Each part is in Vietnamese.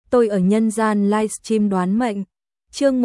tôi ở nhân gian livestream đoán mệnh. Chương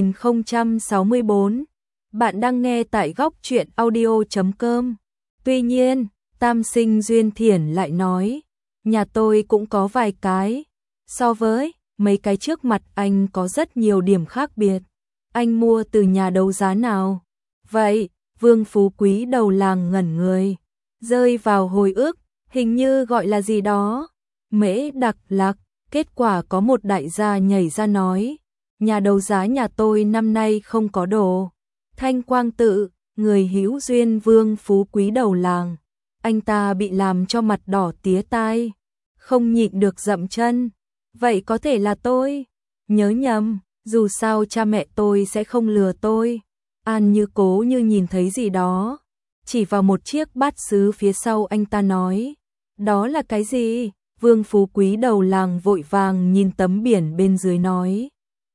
1064. Bạn đang nghe tại góc truyện audio.com. Tuy nhiên, Tam Sinh Duyên Thiển lại nói, nhà tôi cũng có vài cái. So với mấy cái trước mặt anh có rất nhiều điểm khác biệt. Anh mua từ nhà đấu giá nào? Vậy, Vương Phú Quý đầu làng ngẩn người, rơi vào hồi ức, hình như gọi là gì đó. Mễ Đặc Lạc, kết quả có một đại gia nhảy ra nói, nhà đấu giá nhà tôi năm nay không có đồ. Thanh Quang Tự, người hữu duyên Vương Phú Quý đầu làng, anh ta bị làm cho mặt đỏ tía tai, không nhịn được dậm chân. Vậy có thể là tôi nhớ nhầm, dù sao cha mẹ tôi sẽ không lừa tôi. An Như cố như nhìn thấy gì đó, chỉ vào một chiếc bát sứ phía sau anh ta nói, đó là cái gì? Vương Phú Quý đầu làng vội vàng nhìn tấm biển bên dưới nói,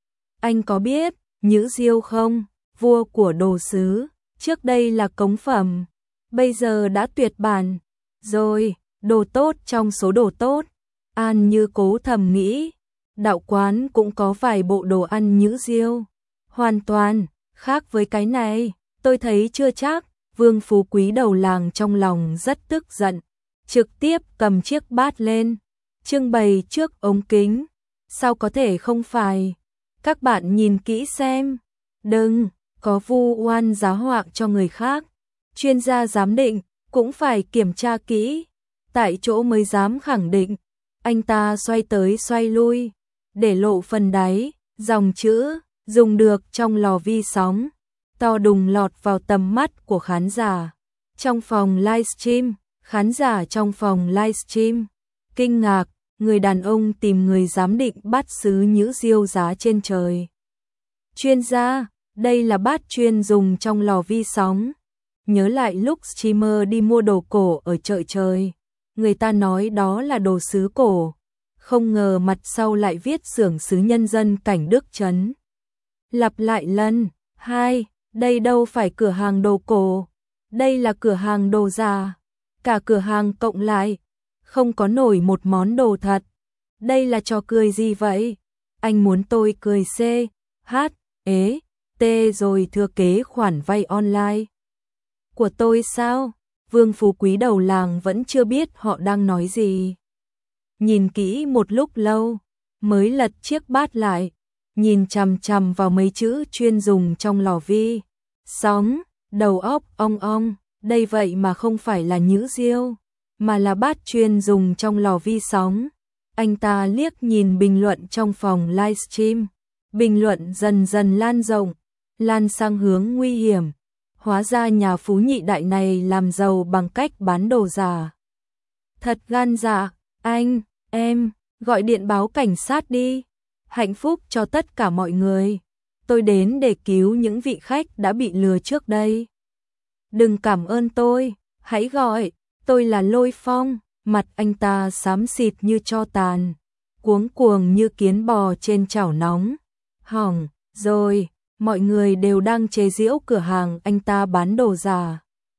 anh có biết Nhữ Diêu không? Vua của đồ sứ, trước đây là cống phẩm, bây giờ đã tuyệt bản rồi, đồ tốt trong số đồ tốt. An Như cố thầm nghĩ, đạo quán cũng có vài bộ đồ ăn Nhữ Diêu, hoàn toàn khác với cái này, tôi thấy chưa chắc. Vương Phú Quý đầu làng trong lòng rất tức giận, trực tiếp cầm chiếc bát lên, trưng bày trước ống kính. Sao có thể không phải? Các bạn nhìn kỹ xem, đừng có vu oan giá họa cho người khác. Chuyên gia giám định cũng phải kiểm tra kỹ, tại chỗ mới dám khẳng định. Anh ta xoay tới xoay lui, để lộ phần đáy, dòng chữ dùng được trong lò vi sóng to đùng lọt vào tầm mắt của khán giả. Trong phòng livestream, khán giả trong phòng livestream kinh ngạc, người đàn ông tìm người giám định bát sứ Nhữ Diêu giá trên trời. Chuyên gia, đây là bát chuyên dùng trong lò vi sóng. Nhớ lại lúc streamer đi mua đồ cổ ở chợ trời, người ta nói đó là đồ sứ cổ, không ngờ mặt sau lại viết xưởng sứ nhân dân cảnh Đức Trấn. Lặp lại lần 2, đây đâu phải cửa hàng đồ cổ, đây là cửa hàng đồ giả. Cả cửa hàng cộng lại, không có nổi một món đồ thật. Đây là trò cười gì vậy? Anh muốn tôi cười C, H, ế, T rồi thừa kế khoản vay online của tôi sao? Vương Phú Quý đầu làng vẫn chưa biết họ đang nói gì. Nhìn kỹ một lúc lâu, mới lật chiếc bát lại, nhìn chằm chằm vào mấy chữ chuyên dùng trong lò vi sóng, đầu óc ong ong, đây vậy mà không phải là Nhữ Diêu, mà là bát chuyên dùng trong lò vi sóng. Anh ta liếc nhìn bình luận trong phòng livestream, bình luận dần dần lan rộng, lan sang hướng nguy hiểm. Hóa ra nhà phú nhị đại này làm giàu bằng cách bán đồ giả. Thật gan dạ, anh, em, gọi điện báo cảnh sát đi. Hạnh phúc cho tất cả mọi người. Tôi đến để cứu những vị khách đã bị lừa trước đây. Đừng cảm ơn tôi, hãy gọi, tôi là Lôi Phong. Mặt anh ta xám xịt như tro tàn, cuống cuồng như kiến bò trên chảo nóng. Hỏng, rồi, mọi người đều đang chế giễu cửa hàng anh ta bán đồ giả.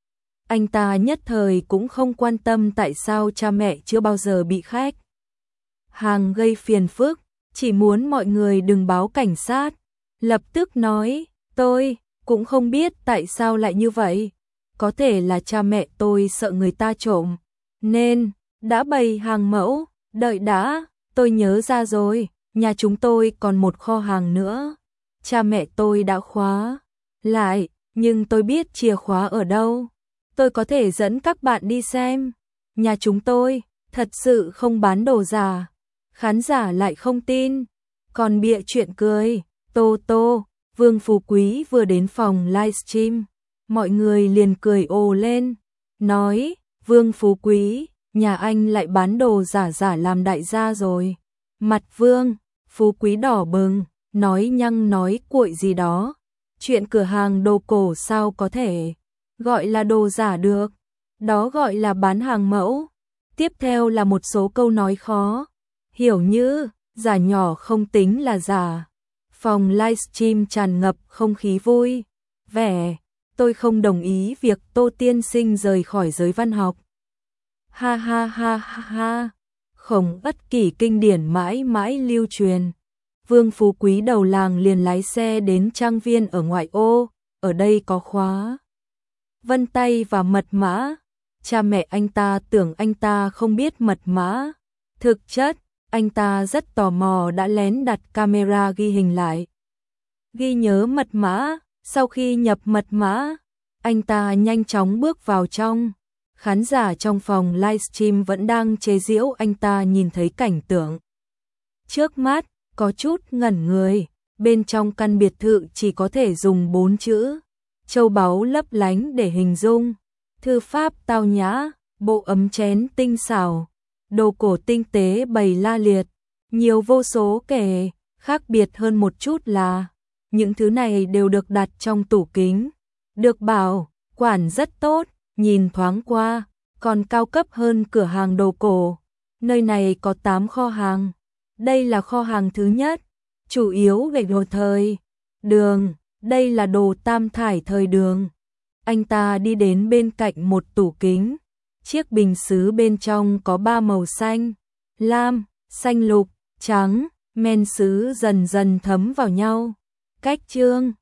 Anh ta nhất thời cũng không quan tâm tại sao cha mẹ chưa bao giờ bị khách hàng gây phiền phức, chỉ muốn mọi người đừng báo cảnh sát. Lập tức nói, tôi cũng không biết tại sao lại như vậy. Có thể là cha mẹ tôi sợ người ta trộm, nên đã bày hàng mẫu. Đợi đã, tôi nhớ ra rồi, nhà chúng tôi còn một kho hàng nữa. Cha mẹ tôi đã khóa lại, nhưng tôi biết chìa khóa ở đâu. Tôi có thể dẫn các bạn đi xem. Nhà chúng tôi thật sự không bán đồ giả. Khán giả lại không tin, còn bịa chuyện cười. Tô, Vương Phú Quý vừa đến phòng livestream, mọi người liền cười ồ lên, nói, Vương Phú Quý, nhà anh lại bán đồ giả làm đại gia rồi. Mặt Vương Phú Quý đỏ bừng, nói nhăng nói cuội gì đó. Chuyện cửa hàng đồ cổ sao có thể gọi là đồ giả được, đó gọi là bán hàng mẫu. Tiếp theo là một số câu nói khó hiểu như giả nhỏ không tính là giả. Phòng livestream tràn ngập không khí vui vẻ. Tôi không đồng ý việc Tô tiên sinh rời khỏi giới văn học. Ha ha ha ha ha. Khổng Ất Kỷ kinh điển mãi mãi lưu truyền. Vương Phú Quý đầu làng liền lái xe đến trang viên ở ngoại ô, ở đây có khóa vân tay và mật mã. Cha mẹ anh ta tưởng anh ta không biết mật mã. Thực chất, anh ta rất tò mò đã lén đặt camera ghi hình lại. Ghi nhớ mật mã, sau khi nhập mật mã, anh ta nhanh chóng bước vào trong. Khán giả trong phòng livestream vẫn đang chế giễu anh ta nhìn thấy cảnh tượng trước mắt, có chút ngẩn người. Bên trong căn biệt thự chỉ có thể dùng 4 chữ châu báu lấp lánh để hình dung. Thư pháp tao nhã, bộ ấm chén tinh xảo, đồ cổ tinh tế bày la liệt, nhiều vô số kể. Khác biệt hơn một chút là những thứ này đều được đặt trong tủ kính, được bảo quản rất tốt, nhìn thoáng qua còn cao cấp hơn cửa hàng đồ cổ. Nơi này có 8 kho hàng. Đây là kho hàng thứ nhất, chủ yếu về đồ thời Đường, đây là đồ tam thải thời Đường. Anh ta đi đến bên cạnh một tủ kính, chiếc bình sứ bên trong có 3 màu xanh, lam, xanh lục, trắng, men sứ dần dần thấm vào nhau. Cách trương